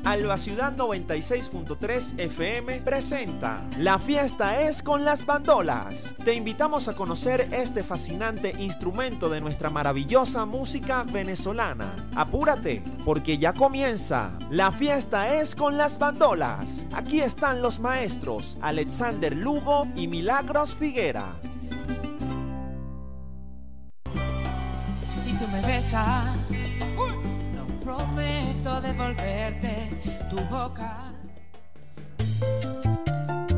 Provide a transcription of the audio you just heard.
Alba Ciudad 96.3 FM presenta La fiesta es con las bandolas. Te invitamos a conocer este fascinante instrumento de nuestra maravillosa música venezolana. Apúrate, porque ya comienza. La fiesta es con las bandolas. Aquí están los maestros Alexander Lugo y Milagros Figuera. Si tú me besas, no prometo devolverte tu boca.